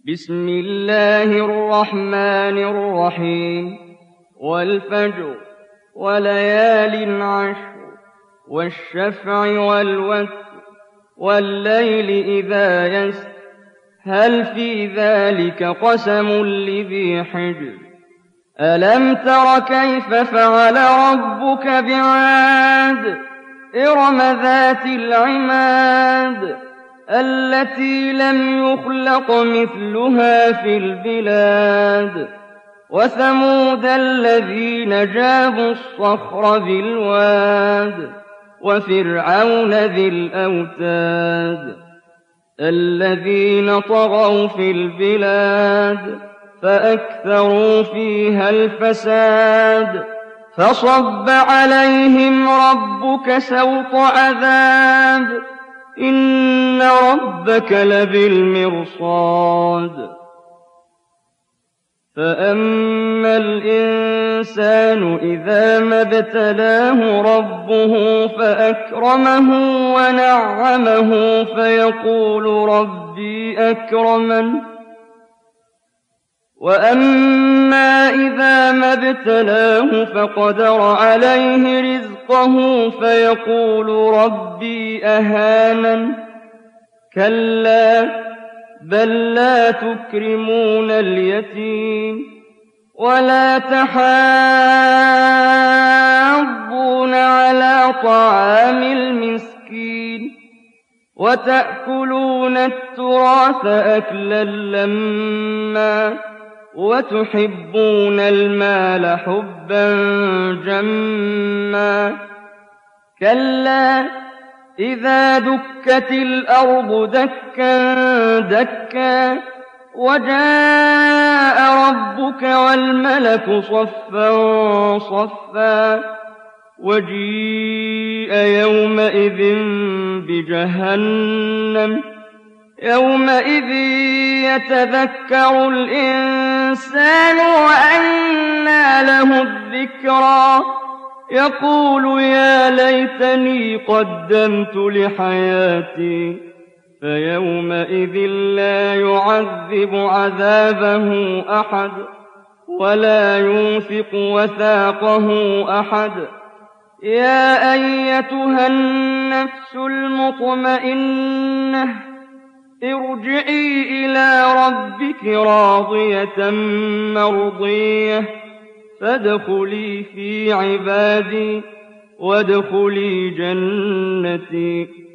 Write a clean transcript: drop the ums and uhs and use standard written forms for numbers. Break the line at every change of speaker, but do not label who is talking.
بسم الله الرحمن الرحيم والفجر وليال عشر والشفع والوتر والليل إذا يسر هل في ذلك قسم لذي حجر ألم تر كيف فعل ربك بعاد إرم ذات العماد التي لم يخلق مثلها في البلاد وثمود الذين جابوا الصخر بالواد وفرعون ذي الأوتاد الذين طغوا في البلاد فأكثروا فيها الفساد فصب عليهم ربك سوط عذاب إن ربك لبالمرصاد فأما الإنسان إذا ما ابتلاه ربه فأكرمه ونعمه فيقول ربي أكرمن وأما إذا ما ابتلاه فقدر عليه رزقه فيقول ربي أهانن كلا بل لا تكرمون اليتيم ولا تحاضون على طعام المسكين وتأكلون التراث أكلا لما وتحبون المال حبا جما كلا إذا دكت الأرض دكا دكا وجاء ربك والملك صفا صفا وجيء يومئذ بجهنم يومئذ يتذكر الإنسان وأنى له الذكرى يقول يا ليتني قدمت لحياتي فيومئذ لا يعذب عذابه أحد ولا يوثق وثاقه أحد يا أيتها النفس المطمئنة ارجعي إلى ربك راضية مرضية فادخلي في عبادي وادخلي جنتي